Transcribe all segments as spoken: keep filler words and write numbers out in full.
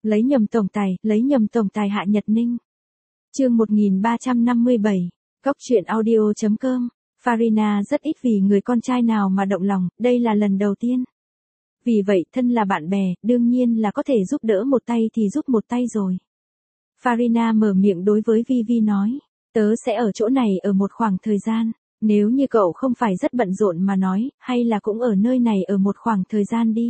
Lấy nhầm tổng tài, lấy nhầm tổng tài Hạ Nhật Ninh. Chương một nghìn ba trăm năm mươi bảy, Cóc truyện audio chấm com. Farina rất ít vì người con trai nào mà động lòng, đây là lần đầu tiên. Vì vậy, thân là bạn bè, đương nhiên là có thể giúp đỡ một tay thì giúp một tay rồi. Farina mở miệng đối với Vivi nói, tớ sẽ ở chỗ này ở một khoảng thời gian, nếu như cậu không phải rất bận rộn mà nói, hay là cũng ở nơi này ở một khoảng thời gian đi.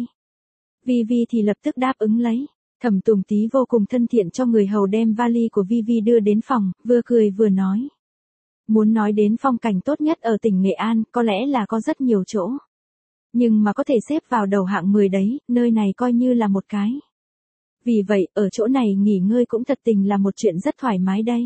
Vivi thì lập tức đáp ứng lấy. Thẩm Tùng Tý vô cùng thân thiện cho người hầu đem vali của Vivi đưa đến phòng, vừa cười vừa nói. Muốn nói đến phong cảnh tốt nhất ở tỉnh Nghệ An, có lẽ là có rất nhiều chỗ. Nhưng mà có thể xếp vào đầu hạng mười đấy, nơi này coi như là một cái. Vì vậy, ở chỗ này nghỉ ngơi cũng thật tình là một chuyện rất thoải mái đây.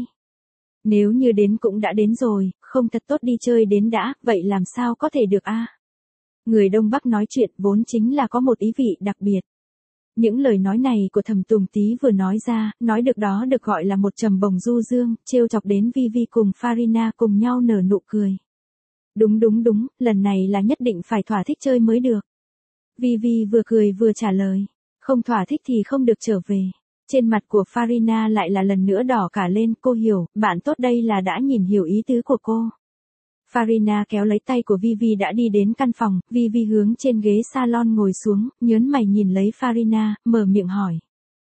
Nếu như đến cũng đã đến rồi, không thật tốt đi chơi đến đã, vậy làm sao có thể được a? Người Đông Bắc nói chuyện vốn chính là có một ý vị đặc biệt. Những lời nói này của Thẩm Tùng Tý vừa nói ra, nói được đó được gọi là một trầm bồng du dương, trêu chọc đến Vivi cùng Farina cùng nhau nở nụ cười. Đúng đúng đúng, lần này là nhất định phải thỏa thích chơi mới được. Vivi vừa cười vừa trả lời, không thỏa thích thì không được trở về. Trên mặt của Farina lại là lần nữa đỏ cả lên, cô hiểu, bạn tốt đây là đã nhìn hiểu ý tứ của cô. Farina kéo lấy tay của Vivi đã đi đến căn phòng, Vivi hướng trên ghế salon ngồi xuống, nhớn mày nhìn lấy Farina, mở miệng hỏi.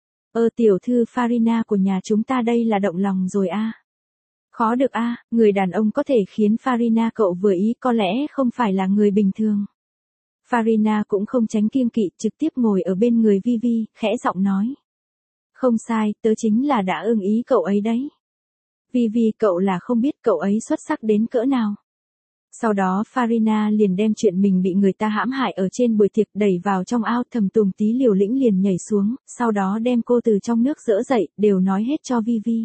Ơ tiểu thư Farina của nhà chúng ta đây là động lòng rồi a? Khó được a, người đàn ông có thể khiến Farina cậu vừa ý có lẽ không phải là người bình thường. Farina cũng không tránh kiêng kỵ, trực tiếp ngồi ở bên người Vivi, khẽ giọng nói. Không sai, tớ chính là đã ưng ý cậu ấy đấy. Vivi cậu là không biết cậu ấy xuất sắc đến cỡ nào. Sau đó Farina liền đem chuyện mình bị người ta hãm hại ở trên buổi tiệc đẩy vào trong ao. Thẩm Tùng Tý liều lĩnh liền nhảy xuống, sau đó đem cô từ trong nước dỡ dậy, đều nói hết cho Vivi.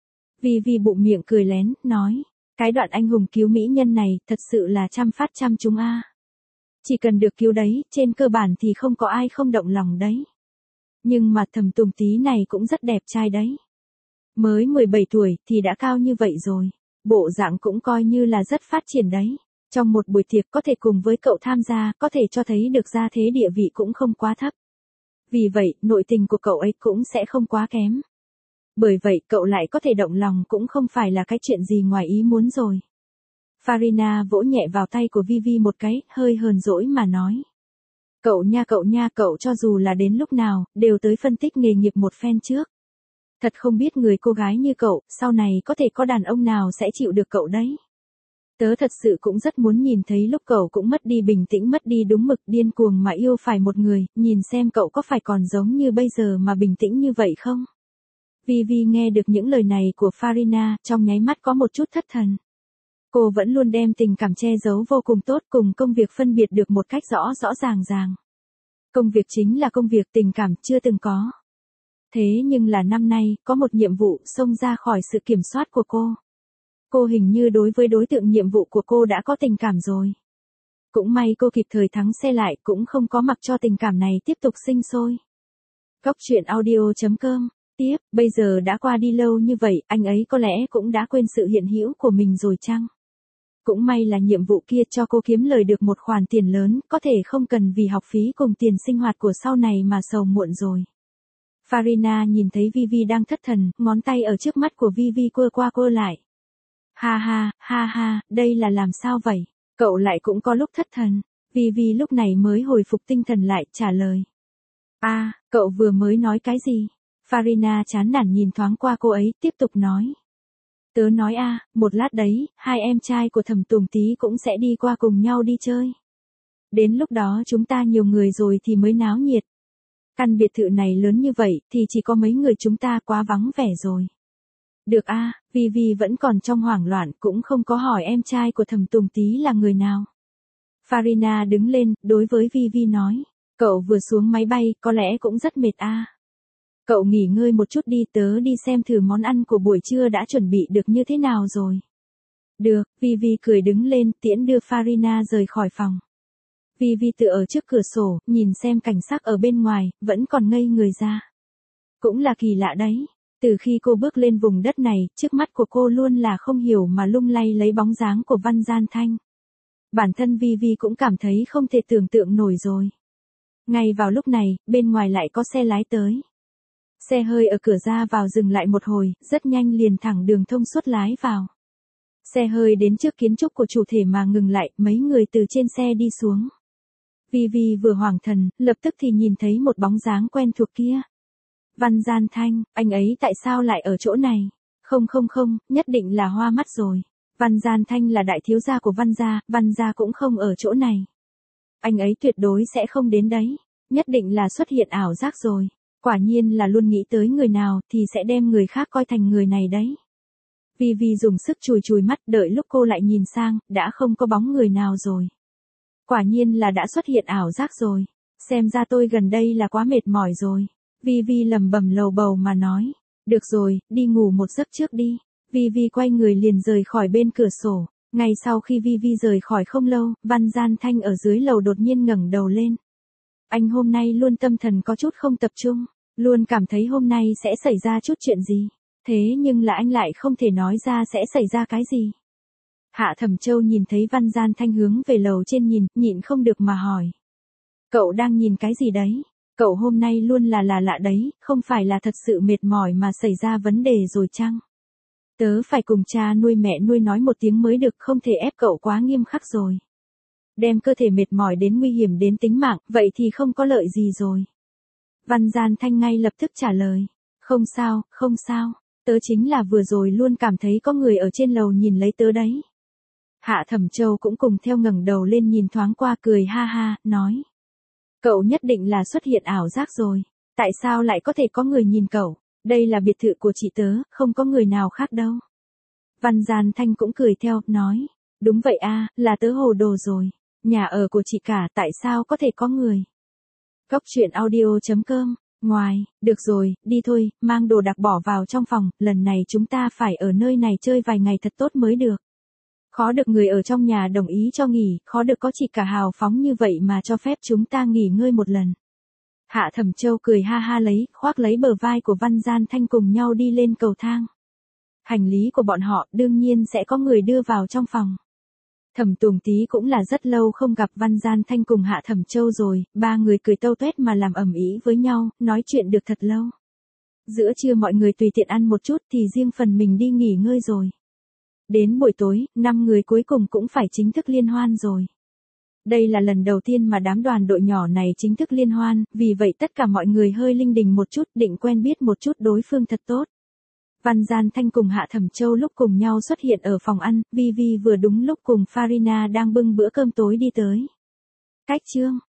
Vivi bụng miệng cười lén, nói, cái đoạn anh hùng cứu mỹ nhân này, thật sự là trăm phát trăm trúng a. Chỉ cần được cứu đấy, trên cơ bản thì không có ai không động lòng đấy. Nhưng mà Thẩm Tùng Tý này cũng rất đẹp trai đấy. Mới mười bảy tuổi thì đã cao như vậy rồi. Bộ dạng cũng coi như là rất phát triển đấy. Trong một buổi tiệc có thể cùng với cậu tham gia, có thể cho thấy được ra thế địa vị cũng không quá thấp. Vì vậy, nội tình của cậu ấy cũng sẽ không quá kém. Bởi vậy, cậu lại có thể động lòng cũng không phải là cái chuyện gì ngoài ý muốn rồi. Farina vỗ nhẹ vào tay của Vivi một cái, hơi hờn dỗi mà nói. Cậu nha cậu nha cậu cho dù là đến lúc nào, đều tới phân tích nghề nghiệp một phen trước. Thật không biết người cô gái như cậu, sau này có thể có đàn ông nào sẽ chịu được cậu đấy. Tớ thật sự cũng rất muốn nhìn thấy lúc cậu cũng mất đi bình tĩnh, mất đi đúng mực, điên cuồng mà yêu phải một người, nhìn xem cậu có phải còn giống như bây giờ mà bình tĩnh như vậy không? Vivi nghe được những lời này của Farina, trong nháy mắt có một chút thất thần. Cô vẫn luôn đem tình cảm che giấu vô cùng tốt, cùng công việc phân biệt được một cách rõ rõ ràng ràng. Công việc chính là công việc, tình cảm chưa từng có. Thế nhưng là năm nay, có một nhiệm vụ xông ra khỏi sự kiểm soát của cô. Cô hình như đối với đối tượng nhiệm vụ của cô đã có tình cảm rồi. Cũng may cô kịp thời thắng xe lại, cũng không có mặc cho tình cảm này tiếp tục sinh sôi. Cóc truyện audio chấm com. Tiếp, bây giờ đã qua đi lâu như vậy, anh ấy có lẽ cũng đã quên sự hiện hữu của mình rồi chăng? Cũng may là nhiệm vụ kia cho cô kiếm lời được một khoản tiền lớn, có thể không cần vì học phí cùng tiền sinh hoạt của sau này mà sầu muộn rồi. Farina nhìn thấy Vivi đang thất thần, ngón tay ở trước mắt của Vivi quơ qua quơ lại. Ha ha, ha ha, đây là làm sao vậy? Cậu lại cũng có lúc thất thần. Vivi lúc này mới hồi phục tinh thần lại, trả lời. A, à, cậu vừa mới nói cái gì? Farina chán nản nhìn thoáng qua cô ấy, tiếp tục nói. Tớ nói a, à, một lát đấy, hai em trai của Thẩm Tùng Tý cũng sẽ đi qua cùng nhau đi chơi. Đến lúc đó chúng ta nhiều người rồi thì mới náo nhiệt. Căn biệt thự này lớn như vậy thì chỉ có mấy người chúng ta, quá vắng vẻ rồi. Được a, à, Vivi vẫn còn trong hoảng loạn, cũng không có hỏi em trai của Thẩm Tùng Tý là người nào. Farina đứng lên, đối với Vivi nói, cậu vừa xuống máy bay, có lẽ cũng rất mệt a. À. Cậu nghỉ ngơi một chút đi, tớ đi xem thử món ăn của buổi trưa đã chuẩn bị được như thế nào rồi. Được, Vivi cười đứng lên, tiễn đưa Farina rời khỏi phòng. Vivi tựa ở trước cửa sổ, nhìn xem cảnh sắc ở bên ngoài, vẫn còn ngây người ra. Cũng là kỳ lạ đấy, từ khi cô bước lên vùng đất này, trước mắt của cô luôn là không hiểu mà lung lay lấy bóng dáng của Văn Gian Thanh. Bản thân Vivi cũng cảm thấy không thể tưởng tượng nổi rồi. Ngay vào lúc này, bên ngoài lại có xe lái tới. Xe hơi ở cửa ra vào dừng lại một hồi, rất nhanh liền thẳng đường thông suốt lái vào. Xe hơi đến trước kiến trúc của chủ thể mà ngừng lại, mấy người từ trên xe đi xuống. Vi Vi vừa hoảng thần, lập tức thì nhìn thấy một bóng dáng quen thuộc kia. Văn Gian Thanh, anh ấy tại sao lại ở chỗ này? Không không không, nhất định là hoa mắt rồi. Văn Gian Thanh là đại thiếu gia của Văn gia, Văn gia cũng không ở chỗ này. Anh ấy tuyệt đối sẽ không đến đấy. Nhất định là xuất hiện ảo giác rồi. Quả nhiên là luôn nghĩ tới người nào thì sẽ đem người khác coi thành người này đấy. Vi Vi dùng sức chùi chùi mắt, đợi lúc cô lại nhìn sang, đã không có bóng người nào rồi. Quả nhiên là đã xuất hiện ảo giác rồi. Xem ra tôi gần đây là quá mệt mỏi rồi. Vi Vi lầm bầm lầu bầu mà nói. Được rồi, đi ngủ một giấc trước đi. Vi Vi quay người liền rời khỏi bên cửa sổ. Ngay sau khi Vi Vi rời khỏi không lâu, Văn Gian Thanh ở dưới lầu đột nhiên ngẩng đầu lên. Anh hôm nay luôn tâm thần có chút không tập trung, luôn cảm thấy hôm nay sẽ xảy ra chút chuyện gì. Thế nhưng là anh lại không thể nói ra sẽ xảy ra cái gì. Hạ Thẩm Châu nhìn thấy Văn Gian Thanh hướng về lầu trên nhìn, nhịn không được mà hỏi. Cậu đang nhìn cái gì đấy? Cậu hôm nay luôn là là lạ đấy, không phải là thật sự mệt mỏi mà xảy ra vấn đề rồi chăng? Tớ phải cùng cha nuôi mẹ nuôi nói một tiếng mới được, không thể ép cậu quá nghiêm khắc rồi. Đem cơ thể mệt mỏi đến nguy hiểm đến tính mạng, vậy thì không có lợi gì rồi. Văn Gian Thanh ngay lập tức trả lời. Không sao, không sao, tớ chính là vừa rồi luôn cảm thấy có người ở trên lầu nhìn lấy tớ đấy. Hạ Thẩm Châu cũng cùng theo ngẩng đầu lên nhìn thoáng qua cười ha ha, nói. Cậu nhất định là xuất hiện ảo giác rồi. Tại sao lại có thể có người nhìn cậu? Đây là biệt thự của chị tớ, không có người nào khác đâu. Văn Gian Thanh cũng cười theo, nói. Đúng vậy a, là tớ hồ đồ rồi. Nhà ở của chị cả tại sao có thể có người? Góc truyện audio chấm com. Ngoài, được rồi, đi thôi, mang đồ đặc bỏ vào trong phòng, lần này chúng ta phải ở nơi này chơi vài ngày thật tốt mới được. Khó được người ở trong nhà đồng ý cho nghỉ, khó được có chị cả hào phóng như vậy mà cho phép chúng ta nghỉ ngơi một lần. Hạ Thẩm Châu cười ha ha lấy, khoác lấy bờ vai của Văn Gian Thanh cùng nhau đi lên cầu thang. Hành lý của bọn họ đương nhiên sẽ có người đưa vào trong phòng. Thẩm Tùng Tý cũng là rất lâu không gặp Văn Gian Thanh cùng Hạ Thẩm Châu rồi, ba người cười tâu tuét mà làm ầm ĩ với nhau, nói chuyện được thật lâu. Giữa trưa mọi người tùy tiện ăn một chút thì riêng phần mình đi nghỉ ngơi rồi. Đến buổi tối, năm người cuối cùng cũng phải chính thức liên hoan rồi. Đây là lần đầu tiên mà đám đoàn đội nhỏ này chính thức liên hoan, vì vậy tất cả mọi người hơi linh đình một chút, định quen biết một chút đối phương thật tốt. Văn Gian Thanh cùng Hạ Thẩm Châu lúc cùng nhau xuất hiện ở phòng ăn, Vi Vi vừa đúng lúc cùng Farina đang bưng bữa cơm tối đi tới. Cách chương